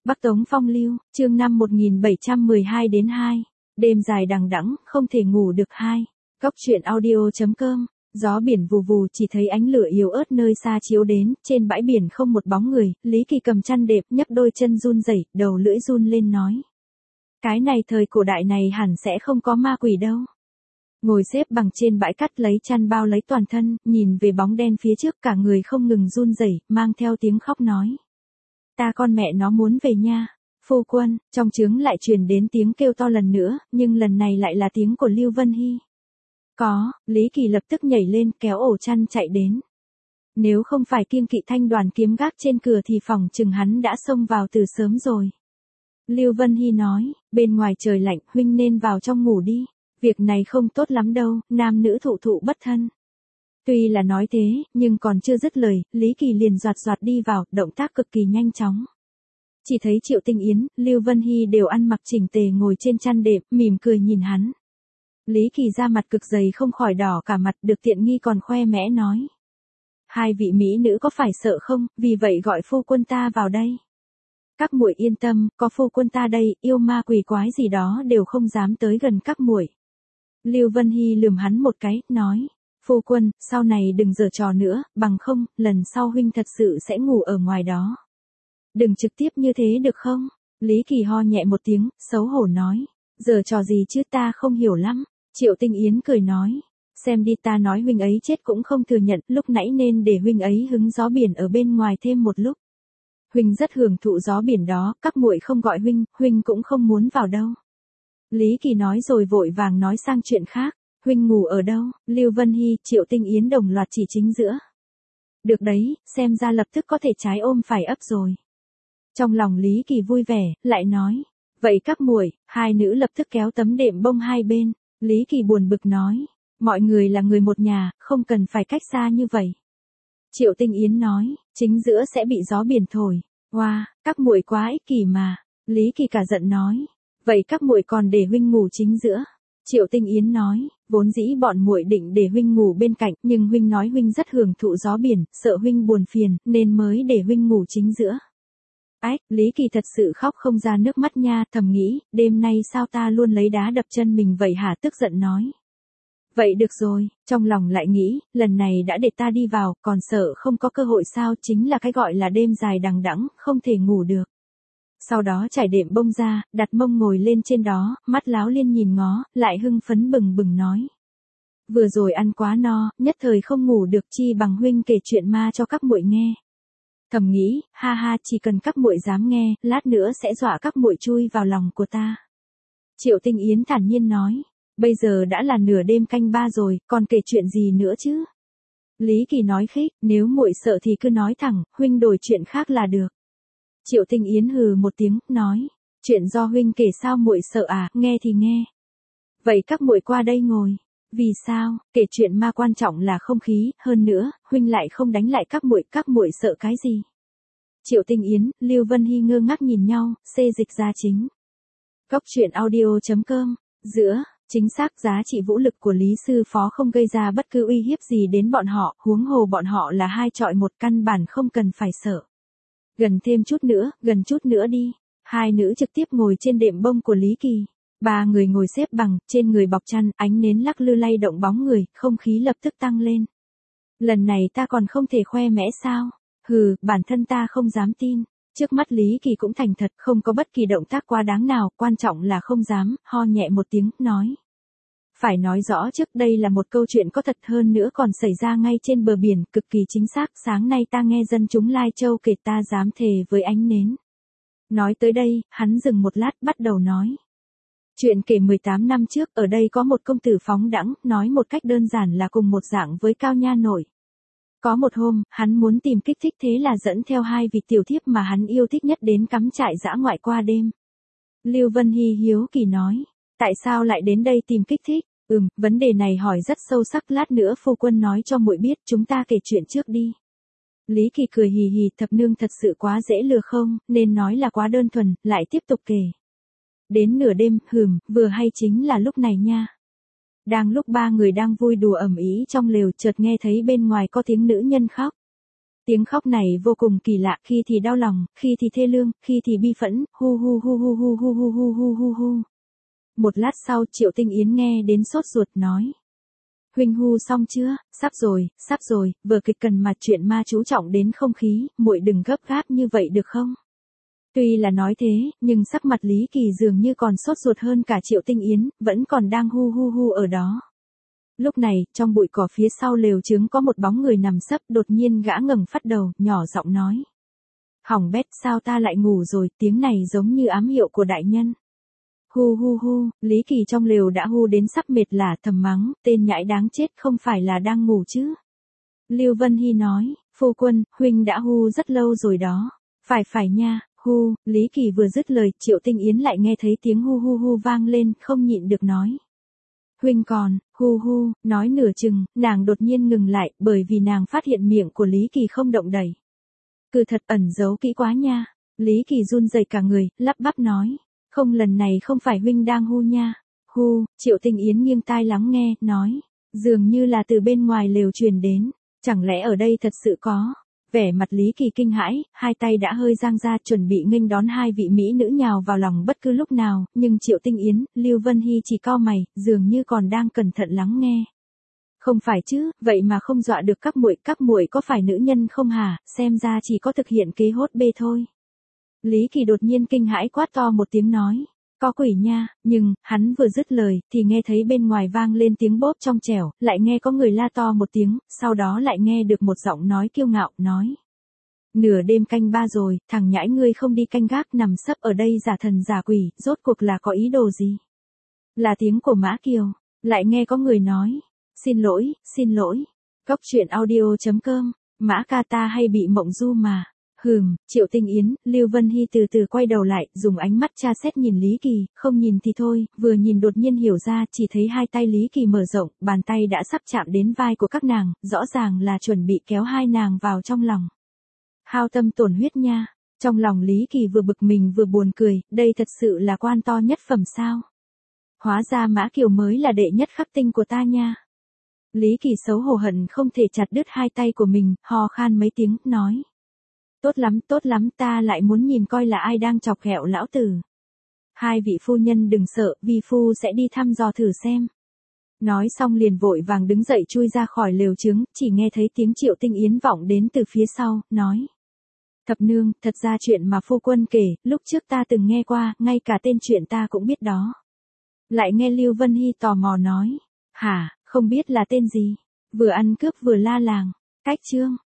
Bắc Tống Phong Lưu, chương 5 1712-2. Đêm dài đằng đẵng, không thể ngủ được 2. Góc truyện audio.com. Gió biển vù vù, chỉ thấy ánh lửa yếu ớt nơi xa chiếu đến, trên bãi biển không một bóng người, Lý Kỳ cầm chăn đệm, nhấc đôi chân run rẩy, đầu lưỡi run lên nói. Cái này thời cổ đại này hẳn sẽ không có ma quỷ đâu. Ngồi xếp bằng trên bãi cát lấy chăn bao lấy toàn thân, nhìn về bóng đen phía trước, cả người không ngừng run rẩy, mang theo tiếng khóc nói. Ta con mẹ nó muốn về nha. Phu quân, trong trướng lại truyền đến tiếng kêu to lần nữa, nhưng lần này lại là tiếng của Lưu Vân Hy. Có, Lý Kỳ lập tức nhảy lên kéo ổ chăn chạy đến. Nếu không phải kiêng kỵ thanh đoàn kiếm gác trên cửa thì phòng chừng hắn đã xông vào từ sớm rồi. Lưu Vân Hy nói, bên ngoài trời lạnh, huynh nên vào trong ngủ đi. Việc này không tốt lắm đâu, nam nữ thụ thụ bất thân. Tuy là nói thế, nhưng còn chưa dứt lời, Lý Kỳ liền doạt đi vào, động tác cực kỳ nhanh chóng. Chỉ thấy Triệu Tinh Yến, Lưu Vân Hy đều ăn mặc chỉnh tề ngồi trên chăn đệm, mỉm cười nhìn hắn. Lý Kỳ ra mặt cực dày không khỏi đỏ cả mặt, được tiện nghi còn khoe mẽ nói. Hai vị mỹ nữ có phải sợ không, vì vậy gọi phu quân ta vào đây. Các muội yên tâm, có phu quân ta đây, yêu ma quỷ quái gì đó đều không dám tới gần các muội. Lưu Vân Hy lườm hắn một cái, nói. Phu quân, sau này đừng giở trò nữa, bằng không, lần sau huynh thật sự sẽ ngủ ở ngoài đó. Đừng trực tiếp như thế được không? Lý Kỳ ho nhẹ một tiếng, xấu hổ nói. Giở trò gì chứ, ta không hiểu lắm. Triệu Tinh Yến cười nói. Xem đi, ta nói huynh ấy chết cũng không thừa nhận, lúc nãy nên để huynh ấy hứng gió biển ở bên ngoài thêm một lúc. Huynh rất hưởng thụ gió biển đó, các muội không gọi huynh cũng không muốn vào đâu. Lý Kỳ nói rồi vội vàng nói sang chuyện khác. Huynh ngủ ở đâu? Lưu Vân Hy, Triệu Tinh Yến đồng loạt chỉ chính giữa. Được đấy, xem ra lập tức có thể trái ôm phải ấp rồi. Trong lòng Lý Kỳ vui vẻ, lại nói. Vậy các muội, hai nữ lập tức kéo tấm đệm bông hai bên. Lý Kỳ buồn bực nói. Mọi người là người một nhà, không cần phải cách xa như vậy. Triệu Tinh Yến nói, chính giữa sẽ bị gió biển thổi. Wow, các muội quá ích kỷ mà. Lý Kỳ cả giận nói. Vậy các muội còn để huynh ngủ chính giữa. Triệu Tinh Yến nói, vốn dĩ bọn muội định để huynh ngủ bên cạnh, nhưng huynh nói huynh rất hưởng thụ gió biển, sợ huynh buồn phiền, nên mới để huynh ngủ chính giữa. Ách, Lý Kỳ thật sự khóc không ra nước mắt nha, thầm nghĩ, đêm nay sao ta luôn lấy đá đập chân mình vậy hả, tức giận nói. Vậy được rồi, trong lòng lại nghĩ, lần này đã để ta đi vào, còn sợ không có cơ hội sao, chính là cái gọi là đêm dài đằng đẵng, không thể ngủ được. Sau đó trải đệm bông ra, đặt mông ngồi lên trên đó, mắt láo liên nhìn ngó, lại hưng phấn bừng bừng nói. Vừa rồi ăn quá no, nhất thời không ngủ được, chi bằng huynh kể chuyện ma cho các muội nghe. Thầm nghĩ, ha ha, chỉ cần các muội dám nghe, lát nữa sẽ dọa các muội chui vào lòng của ta. Triệu Tinh Yến thản nhiên nói, bây giờ đã là nửa đêm canh 3 rồi, còn kể chuyện gì nữa chứ? Lý Kỳ nói khích, nếu muội sợ thì cứ nói thẳng, huynh đổi chuyện khác là được. Triệu Tinh Yến hừ một tiếng, nói, chuyện do huynh kể sao muội sợ à, nghe thì nghe. Vậy các muội qua đây ngồi. Vì sao? Kể chuyện ma quan trọng là không khí, hơn nữa, huynh lại không đánh lại các muội sợ cái gì? Triệu Tinh Yến, Lưu Vân Hy ngơ ngác nhìn nhau, xê dịch ra chính. Góc truyện audio.com, giữa, chính xác giá trị vũ lực của Lý Sư Phó không gây ra bất cứ uy hiếp gì đến bọn họ, huống hồ bọn họ là 2 chọi 1, căn bản không cần phải sợ. Gần thêm chút nữa, gần chút nữa đi. Hai nữ trực tiếp ngồi trên đệm bông của Lý Kỳ. 3 người ngồi xếp bằng, trên người bọc chăn, ánh nến lắc lư lay động bóng người, không khí lập tức tăng lên. Lần này ta còn không thể khoe mẽ sao? Hừ, bản thân ta không dám tin. Trước mắt Lý Kỳ cũng thành thật, không có bất kỳ động tác quá đáng nào, quan trọng là không dám, ho nhẹ một tiếng, nói. Phải nói rõ trước, đây là một câu chuyện có thật, hơn nữa còn xảy ra ngay trên bờ biển, cực kỳ chính xác, sáng nay ta nghe dân chúng Lai Châu kể, ta dám thề với ánh nến. Nói tới đây, hắn dừng một lát, bắt đầu nói. Chuyện kể 18 năm trước, ở đây có một công tử phóng đãng, nói một cách đơn giản là cùng một dạng với Cao Nha Nội. Có một hôm, hắn muốn tìm kích thích, thế là dẫn theo 2 vị tiểu thiếp mà hắn yêu thích nhất đến cắm trại dã ngoại qua đêm. Lưu Vân Hy hiếu kỳ nói, tại sao lại đến đây tìm kích thích? Vấn đề này hỏi rất sâu sắc, lát nữa phu quân nói cho muội biết, chúng ta kể chuyện trước đi. Lý Kỳ cười hì hì, thập nương thật sự quá dễ lừa không, nên nói là quá đơn thuần, lại tiếp tục kể. Đến nửa đêm, vừa hay chính là lúc này nha. Đang lúc 3 người đang vui đùa ầm ĩ trong lều, chợt nghe thấy bên ngoài có tiếng nữ nhân khóc. Tiếng khóc này vô cùng kỳ lạ, khi thì đau lòng, khi thì thê lương, khi thì bi phẫn, hu hu hu hu hu hu hu hu hu hu hu. Một lát sau Triệu Tinh Yến nghe đến sốt ruột nói. Huynh hu xong chưa, sắp rồi, vở kịch cần mặt chuyện ma chú trọng đến không khí, muội đừng gấp gáp như vậy được không? Tuy là nói thế, nhưng sắc mặt Lý Kỳ dường như còn sốt ruột hơn cả Triệu Tinh Yến, vẫn còn đang hu hu hu ở đó. Lúc này, trong bụi cỏ phía sau lều trứng có một bóng người nằm sấp, đột nhiên gã ngẩng phát đầu, nhỏ giọng nói. Hỏng bét, sao ta lại ngủ rồi, tiếng này giống như ám hiệu của đại nhân. Hu hu hu, Lý Kỳ trong lều đã hu đến sắp mệt lả, thầm mắng, tên nhãi đáng chết, không phải là đang ngủ chứ. Lưu Vân Hy nói, phu quân, huynh đã hu rất lâu rồi đó. Phải nha, hu, Lý Kỳ vừa dứt lời, Triệu Tinh Yến lại nghe thấy tiếng hu hu hu vang lên, không nhịn được nói. Huynh còn, hu hu, nói nửa chừng, nàng đột nhiên ngừng lại, bởi vì nàng phát hiện miệng của Lý Kỳ không động đậy. Cứ thật ẩn giấu kỹ quá nha. Lý Kỳ run rẩy cả người, lắp bắp nói. Không, lần này không phải huynh đang hu nha. Hu, Triệu Tinh Yến nghiêng tai lắng nghe, nói. Dường như là từ bên ngoài lều truyền đến. Chẳng lẽ ở đây thật sự có? Vẻ mặt Lý Kỳ kinh hãi, hai tay đã hơi giang ra chuẩn bị nghênh đón hai vị mỹ nữ nhào vào lòng bất cứ lúc nào, nhưng Triệu Tinh Yến, Lưu Vân Hy chỉ cau mày, dường như còn đang cẩn thận lắng nghe. Không phải chứ, vậy mà không dọa được các muội có phải nữ nhân không hả, xem ra chỉ có thực hiện kế hốt bê thôi. Lý Kỳ đột nhiên kinh hãi quát to một tiếng nói. Có quỷ nha, nhưng, hắn vừa dứt lời, thì nghe thấy bên ngoài vang lên tiếng bóp trong trẻo, lại nghe có người la to một tiếng, sau đó lại nghe được một giọng nói kiêu ngạo, nói. Nửa đêm canh 3 rồi, thằng nhãi ngươi không đi canh gác nằm sấp ở đây giả thần giả quỷ, rốt cuộc là có ý đồ gì? Là tiếng của Mã Kiều, lại nghe có người nói. Xin lỗi. Cốc truyện audio.com, Mã ca ta hay bị mộng du mà. Triệu Tinh Yến, Lưu Vân Hy từ từ quay đầu lại, dùng ánh mắt tra xét nhìn Lý Kỳ, không nhìn thì thôi, vừa nhìn đột nhiên hiểu ra, chỉ thấy hai tay Lý Kỳ mở rộng, bàn tay đã sắp chạm đến vai của các nàng, rõ ràng là chuẩn bị kéo hai nàng vào trong lòng. Hao tâm tổn huyết nha, trong lòng Lý Kỳ vừa bực mình vừa buồn cười, đây thật sự là quan to nhất phẩm sao? Hóa ra Mã Kiều mới là đệ nhất khắc tinh của ta nha. Lý Kỳ xấu hổ hận không thể chặt đứt hai tay của mình, ho khan mấy tiếng, nói. Tốt lắm, ta lại muốn nhìn coi là ai đang chọc ghẹo lão tử. Hai vị phu nhân đừng sợ, vi phu sẽ đi thăm dò thử xem. Nói xong liền vội vàng đứng dậy chui ra khỏi lều trứng, chỉ nghe thấy tiếng Triệu Tinh Yến vọng đến từ phía sau, nói. Thập nương, thật ra chuyện mà phu quân kể, lúc trước ta từng nghe qua, ngay cả tên chuyện ta cũng biết đó. Lại nghe Lưu Vân Hy tò mò nói. Hả, không biết là tên gì? Vừa ăn cướp vừa la làng. Cách chương.